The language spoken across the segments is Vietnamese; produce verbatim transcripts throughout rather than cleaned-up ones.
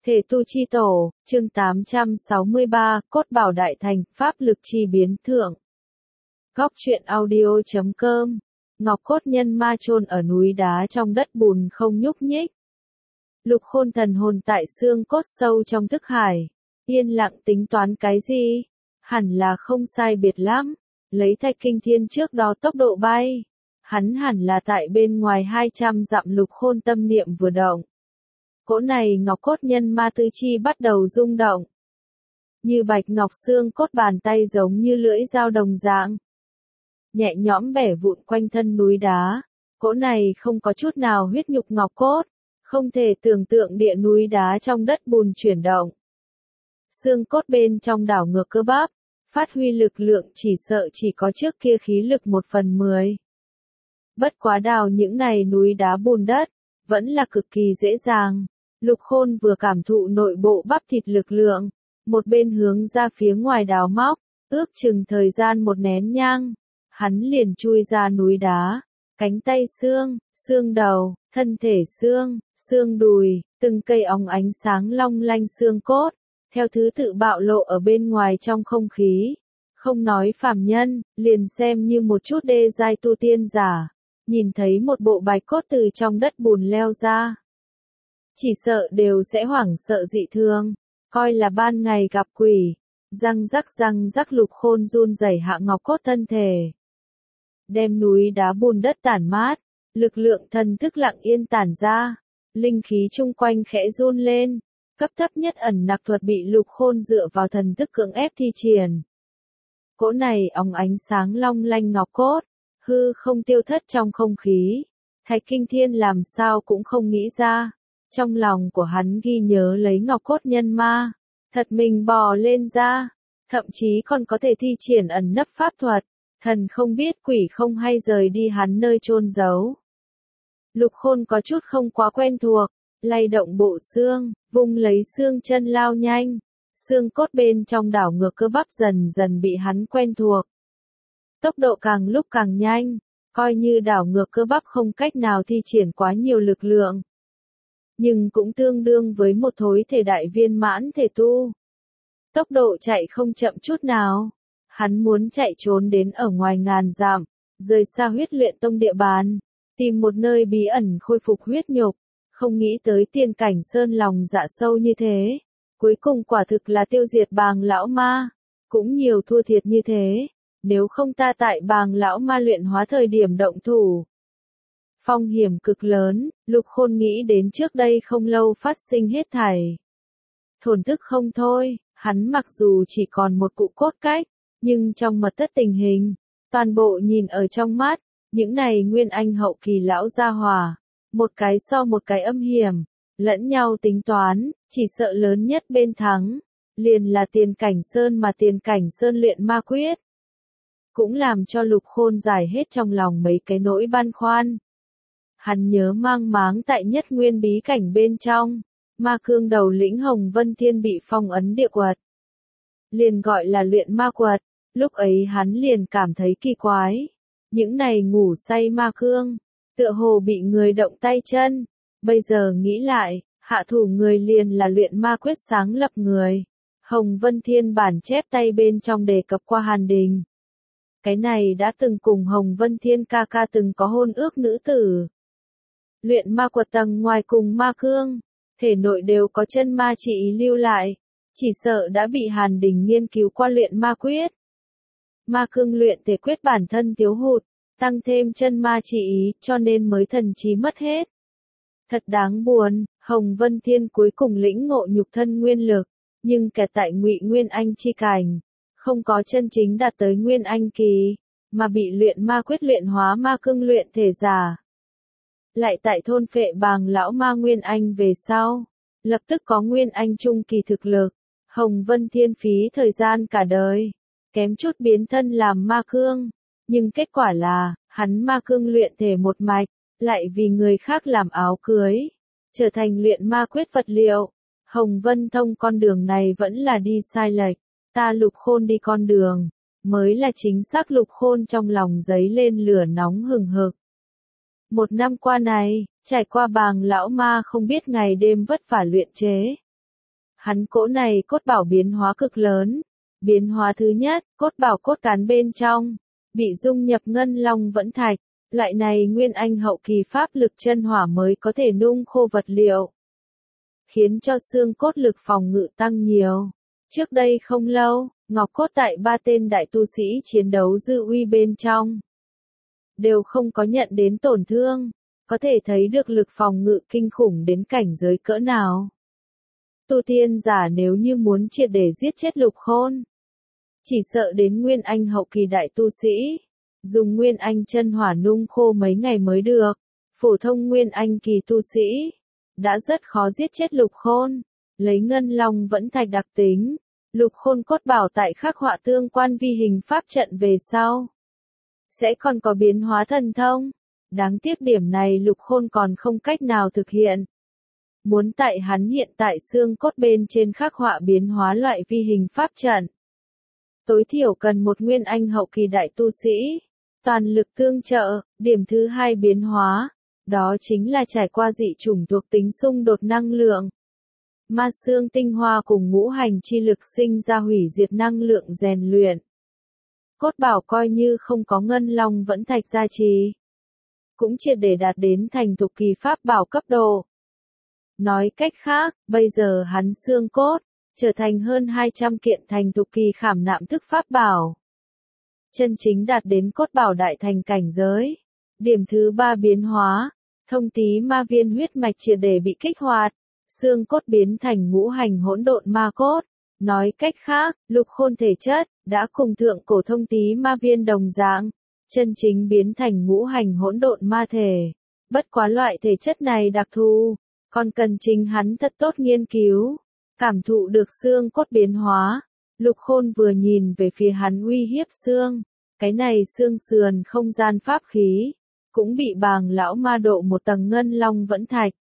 Thể tu chi tổ, chương tám trăm sáu mươi ba, cốt bảo đại thành, pháp lực chi biến thượng. Góc truyện audio chấm com. Ngọc cốt nhân ma chôn ở núi đá trong đất bùn không nhúc nhích. Lục Khôn thần hồn tại xương cốt sâu trong thức hải, yên lặng tính toán cái gì? Hẳn là không sai biệt lắm, lấy Thạch Kinh Thiên trước đó tốc độ bay, hắn hẳn là tại bên ngoài hai trăm dặm. Lục Khôn tâm niệm vừa động, cỗ này ngọc cốt nhân ma tư chi bắt đầu rung động. Như bạch ngọc xương cốt bàn tay giống như lưỡi dao đồng dạng, nhẹ nhõm bẻ vụn quanh thân núi đá. Cỗ này không có chút nào huyết nhục ngọc cốt, không thể tưởng tượng địa núi đá trong đất bùn chuyển động. Xương cốt bên trong đảo ngược cơ bắp, phát huy lực lượng chỉ sợ chỉ có trước kia khí lực một phần mười. Bất quá đào những này núi đá bùn đất, vẫn là cực kỳ dễ dàng. Lục Khôn vừa cảm thụ nội bộ bắp thịt lực lượng, một bên hướng ra phía ngoài đào móc, ước chừng thời gian một nén nhang, hắn liền chui ra núi đá, cánh tay xương, xương đầu, thân thể xương, xương đùi, từng cây óng ánh sáng long lanh xương cốt, theo thứ tự bạo lộ ở bên ngoài trong không khí. Không nói phàm nhân, liền xem như một chút đê giai tu tiên giả, nhìn thấy một bộ bạch cốt từ trong đất bùn leo ra, chỉ sợ đều sẽ hoảng sợ dị thương, coi là ban ngày gặp quỷ. Răng rắc răng rắc. Lục Khôn run rẩy hạ ngọc cốt thân thể, đem núi đá bùn đất tản mát, lực lượng thần thức lặng yên tản ra, linh khí chung quanh khẽ run lên, cấp thấp nhất ẩn nặc thuật bị Lục Khôn dựa vào thần thức cưỡng ép thi triển. Cỗ này óng ánh sáng long lanh ngọc cốt, hư không tiêu thất trong không khí. Thạch Kinh Thiên làm sao cũng không nghĩ ra, trong lòng của hắn ghi nhớ lấy ngọc cốt nhân ma, thật mình bò lên ra, thậm chí còn có thể thi triển ẩn nấp pháp thuật, thần không biết quỷ không hay rời đi hắn nơi chôn giấu. Lục Khôn có chút không quá quen thuộc, lay động bộ xương, vung lấy xương chân lao nhanh, xương cốt bên trong đảo ngược cơ bắp dần dần bị hắn quen thuộc. Tốc độ càng lúc càng nhanh, coi như đảo ngược cơ bắp không cách nào thi triển quá nhiều lực lượng, nhưng cũng tương đương với một thối thể đại viên mãn thể tu. Tốc độ chạy không chậm chút nào, hắn muốn chạy trốn đến ở ngoài ngàn dặm, rời xa huyết luyện tông địa bàn, tìm một nơi bí ẩn khôi phục huyết nhục, không nghĩ tới tiên cảnh sơn lòng dạ sâu như thế, cuối cùng quả thực là tiêu diệt Bàng lão ma, cũng nhiều thua thiệt như thế, nếu không ta tại Bàng lão ma luyện hóa thời điểm động thủ. Phong hiểm cực lớn, Lục Khôn nghĩ đến trước đây không lâu phát sinh hết thảy. Thổn thức không thôi, hắn mặc dù chỉ còn một cụ cốt cách, nhưng trong mật thất tình hình, toàn bộ nhìn ở trong mắt, những này nguyên anh hậu kỳ lão gia hỏa, một cái so một cái âm hiểm, lẫn nhau tính toán, chỉ sợ lớn nhất bên thắng, liền là tiền cảnh sơn mà tiền cảnh sơn luyện ma quyết. Cũng làm cho Lục Khôn giải hết trong lòng mấy cái nỗi băn khoăn. Hắn nhớ mang máng tại nhất nguyên bí cảnh bên trong, ma cương đầu lĩnh Hồng Vân Thiên bị phong ấn địa quật, liền gọi là luyện ma quật. Lúc ấy hắn liền cảm thấy kỳ quái, những này ngủ say ma cương, tựa hồ bị người động tay chân. Bây giờ nghĩ lại, hạ thủ người liền là luyện ma quyết sáng lập người. Hồng Vân Thiên bản chép tay bên trong đề cập qua Hàn Đình. Cái này đã từng cùng Hồng Vân Thiên ca ca từng có hôn ước nữ tử. Luyện ma quật tầng ngoài cùng ma cương, thể nội đều có chân ma chỉ ý lưu lại, chỉ sợ đã bị Hàn Đình nghiên cứu qua luyện ma quyết. Ma cương luyện thể quyết bản thân thiếu hụt, tăng thêm chân ma chỉ ý, cho nên mới thần trí mất hết. Thật đáng buồn, Hồng Vân Thiên cuối cùng lĩnh ngộ nhục thân nguyên lực, nhưng kẹt tại Ngụy Nguyên Anh chi cảnh, không có chân chính đạt tới Nguyên Anh kỳ, mà bị luyện ma quyết luyện hóa ma cương luyện thể giả. Lại tại thôn phệ Bàng lão ma Nguyên Anh về sau, lập tức có Nguyên Anh trung kỳ thực lực. Hồng Vân Thiên phí thời gian cả đời, kém chút biến thân làm ma cương, nhưng kết quả là, hắn ma cương luyện thể một mạch, lại vì người khác làm áo cưới, trở thành luyện ma quyết vật liệu. Hồng Vân Thông con đường này vẫn là đi sai lệch, ta Lục Khôn đi con đường, mới là chính xác. Lục Khôn trong lòng dấy lên lửa nóng hừng hực. Một năm qua này, trải qua Bàng lão ma không biết ngày đêm vất vả luyện chế, Hắn cỗ này cốt bảo biến hóa cực lớn. Biến hóa thứ nhất, cốt bảo cốt cán bên trong, bị dung nhập ngân long vẫn thạch. Loại này nguyên anh hậu kỳ pháp lực chân hỏa mới có thể nung khô vật liệu, khiến cho xương cốt lực phòng ngự tăng nhiều. Trước đây không lâu, ngọc cốt tại ba tên đại tu sĩ chiến đấu dư uy bên trong, đều không có nhận đến tổn thương, có thể thấy được lực phòng ngự kinh khủng đến cảnh giới cỡ nào. Tu tiên giả nếu như muốn triệt để giết chết Lục Khôn, chỉ sợ đến nguyên anh hậu kỳ đại tu sĩ, dùng nguyên anh chân hỏa nung khô mấy ngày mới được. Phổ thông nguyên anh kỳ tu sĩ, đã rất khó giết chết Lục Khôn. Lấy ngân long vẫn thạch đặc tính, Lục Khôn cốt bảo tại khắc họa tương quan vi hình pháp trận về sau, sẽ còn có biến hóa thần thông. Đáng tiếc điểm này Lục Khôn còn không cách nào thực hiện. Muốn tại hắn hiện tại xương cốt bên trên khắc họa biến hóa loại vi hình pháp trận, tối thiểu cần một nguyên anh hậu kỳ đại tu sĩ, toàn lực tương trợ. Điểm thứ hai biến hóa, đó chính là trải qua dị chủng thuộc tính xung đột năng lượng. Ma xương tinh hoa cùng ngũ hành chi lực sinh ra hủy diệt năng lượng rèn luyện. Cốt bảo coi như không có ngân long vẫn thạch gia trì, cũng triệt để đạt đến thành thục kỳ pháp bảo cấp độ. Nói cách khác, bây giờ hắn xương cốt, trở thành hơn hai trăm kiện thành thục kỳ khảm nạm thức pháp bảo. Chân chính đạt đến cốt bảo đại thành cảnh giới. Điểm thứ ba biến hóa, thông tí ma viên huyết mạch triệt để bị kích hoạt, xương cốt biến thành ngũ hành hỗn độn ma cốt. Nói cách khác, Lục Khôn thể chất, đã cùng thượng cổ thông tí ma viên đồng dạng, chân chính biến thành ngũ hành hỗn độn ma thể. Bất quá loại thể chất này đặc thù, còn cần chính hắn thật tốt nghiên cứu, cảm thụ được xương cốt biến hóa. Lục Khôn vừa nhìn về phía hắn uy hiếp xương, cái này xương sườn không gian pháp khí, cũng bị bàng lão ma độ một tầng ngân long vẫn thạch.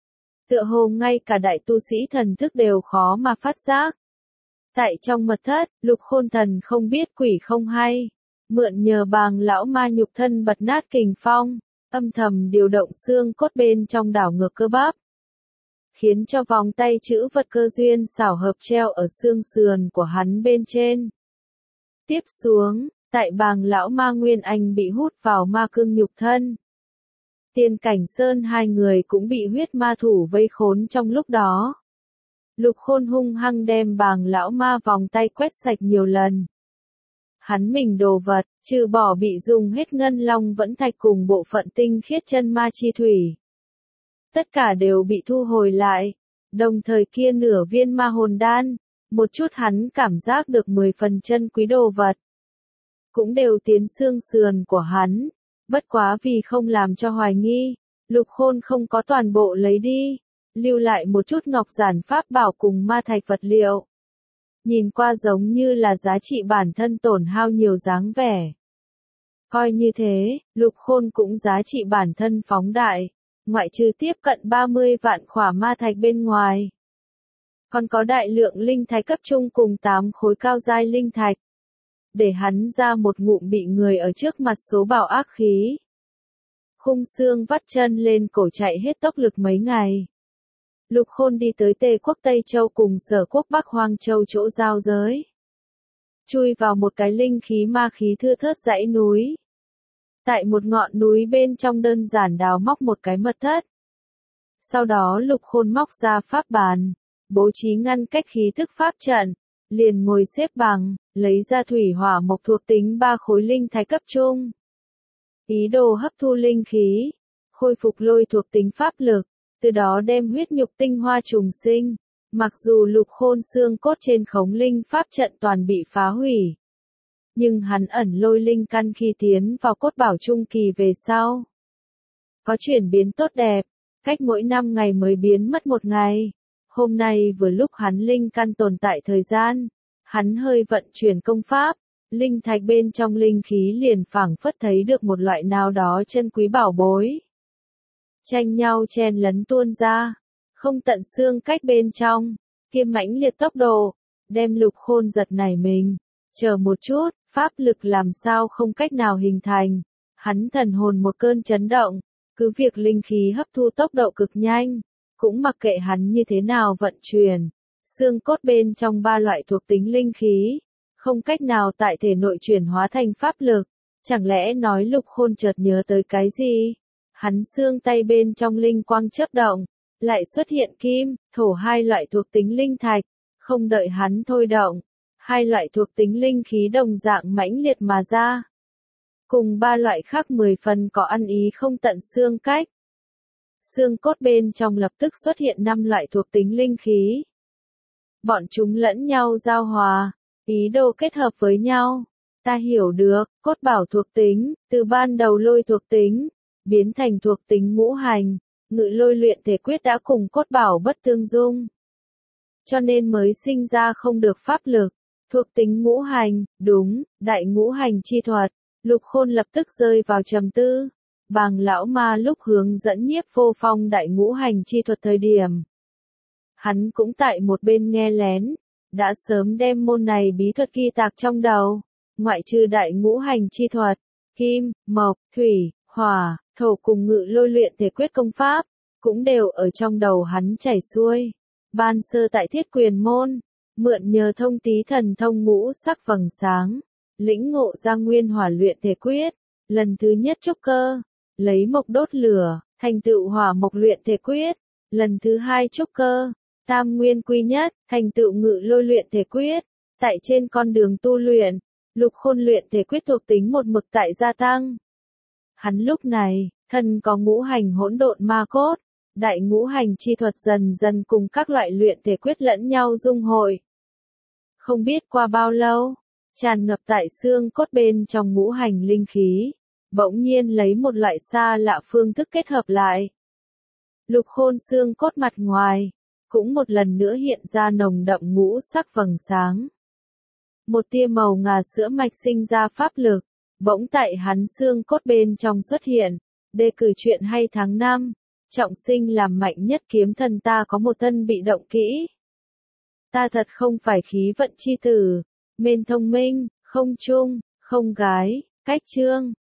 Tựa hồ ngay cả đại tu sĩ thần thức đều khó mà phát giác. Tại trong mật thất, Lục Khôn thần không biết quỷ không hay, mượn nhờ bàng lão ma nhục thân bật nát kình phong, âm thầm điều động xương cốt bên trong đảo ngược cơ bắp, khiến cho vòng tay chữ vật cơ duyên xảo hợp treo ở xương sườn của hắn bên trên. Tiếp xuống, tại bàng lão ma nguyên anh bị hút vào ma cương nhục thân. Tiên Cảnh Sơn hai người cũng bị huyết ma thủ vây khốn trong lúc đó. Lục Khôn hung hăng đem bàng lão ma vòng tay quét sạch nhiều lần. Hắn mình đồ vật, trừ bỏ bị dùng hết ngân long vẫn thạch cùng bộ phận tinh khiết chân ma chi thủy, tất cả đều bị thu hồi lại. Đồng thời kia nửa viên ma hồn đan, một chút hắn cảm giác được mười phần chân quý đồ vật, cũng đều tiến xương sườn của hắn. Bất quá vì không làm cho hoài nghi, Lục Khôn không có toàn bộ lấy đi, lưu lại một chút ngọc giản pháp bảo cùng ma thạch vật liệu. Nhìn qua giống như là giá trị bản thân tổn hao nhiều dáng vẻ. Coi như thế, Lục Khôn cũng giá trị bản thân phóng đại, ngoại trừ tiếp cận ba mươi vạn khỏa ma thạch bên ngoài. Còn có đại lượng linh thạch cấp trung cùng tám khối cao giai linh thạch. Để hắn ra một ngụm bị người ở trước mặt số bảo ác khí. Khung xương vắt chân lên cổ chạy hết tốc lực mấy ngày. Lục Khôn đi tới Tề quốc Tây Châu cùng Sở quốc Bắc Hoang Châu chỗ giao giới. Chui vào một cái linh khí ma khí thưa thớt dãy núi. Tại một ngọn núi bên trong đơn giản đào móc một cái mật thất. Sau đó Lục Khôn móc ra pháp bàn, bố trí ngăn cách khí thức pháp trận, liền ngồi xếp bằng, lấy ra thủy hỏa mộc thuộc tính ba khối linh thạch cấp trung. Ý đồ hấp thu linh khí, khôi phục lôi thuộc tính pháp lực, từ đó đem huyết nhục tinh hoa trùng sinh. Mặc dù Lục Khôn xương cốt trên khống linh pháp trận toàn bị phá hủy, nhưng hắn ẩn lôi linh căn khi tiến vào cốt bảo trung kỳ về sau, có chuyển biến tốt đẹp, cách mỗi năm ngày mới biến mất một ngày. Hôm nay vừa lúc hắn linh căn tồn tại thời gian, hắn hơi vận chuyển công pháp, linh thạch bên trong linh khí liền phảng phất thấy được một loại nào đó chân quý bảo bối. Tranh nhau chen lấn tuôn ra, không tận xương cách bên trong, kiêm mãnh liệt tốc độ, đem Lục Khôn giật nảy mình. Chờ một chút, pháp lực làm sao không cách nào hình thành. Hắn thần hồn một cơn chấn động, cứ việc linh khí hấp thu tốc độ cực nhanh, cũng mặc kệ hắn như thế nào vận chuyển, Xương cốt bên trong ba loại thuộc tính linh khí, không cách nào tại thể nội chuyển hóa thành pháp lực. Chẳng lẽ nói Lục Khôn chợt nhớ tới cái gì? Hắn xương tay bên trong linh quang chớp động, lại xuất hiện kim, thổ hai loại thuộc tính linh thạch, không đợi hắn thôi động, hai loại thuộc tính linh khí đồng dạng mãnh liệt mà ra. Cùng ba loại khác mười phần có ăn ý không tận xương cách. Xương cốt bên trong lập tức xuất hiện năm loại thuộc tính linh khí. Bọn chúng lẫn nhau giao hòa, ý đồ kết hợp với nhau. Ta hiểu được, cốt bảo thuộc tính, từ ban đầu lôi thuộc tính, biến thành thuộc tính ngũ hành, ngự lôi luyện thể quyết đã cùng cốt bảo bất tương dung. Cho nên mới sinh ra không được pháp lực, thuộc tính ngũ hành, đúng, đại ngũ hành chi thuật. Lục Khôn lập tức rơi vào trầm tư. Bàng lão ma lúc hướng dẫn Nhiếp Vô Phong đại ngũ hành chi thuật thời điểm. Hắn cũng tại một bên nghe lén, đã sớm đem môn này bí thuật ghi tạc trong đầu. Ngoại trừ đại ngũ hành chi thuật, kim, mộc, thủy, hỏa, thổ cùng ngự lôi luyện thể quyết công pháp, cũng đều ở trong đầu hắn chảy xuôi. Ban sơ tại Thiết Quyền môn, mượn nhờ thông tí thần thông ngũ sắc vầng sáng, lĩnh ngộ ra nguyên hỏa luyện thể quyết, lần thứ nhất trúc cơ, lấy mộc đốt lửa, thành tựu hỏa mộc luyện thể quyết, lần thứ hai trúc cơ, tam nguyên quy nhất, thành tựu ngự lôi luyện thể quyết. Tại trên con đường tu luyện, Lục Khôn luyện thể quyết thuộc tính một mực tại gia tăng. Hắn lúc này, thân có ngũ hành hỗn độn ma cốt, đại ngũ hành chi thuật dần dần cùng các loại luyện thể quyết lẫn nhau dung hội. Không biết qua bao lâu, tràn ngập tại xương cốt bên trong ngũ hành linh khí, bỗng nhiên lấy một loại xa lạ phương thức kết hợp lại. Lục Khôn xương cốt mặt ngoài, cũng một lần nữa hiện ra nồng đậm ngũ sắc vầng sáng. Một tia màu ngà sữa mạch sinh ra pháp lực, bỗng tại hắn xương cốt bên trong xuất hiện. Đề cử chuyện hay tháng năm, trọng sinh làm mạnh nhất kiếm thần ta có một thân bị động kỹ. Ta thật không phải khí vận chi tử, mên thông minh, không trung, không gái, cách chương.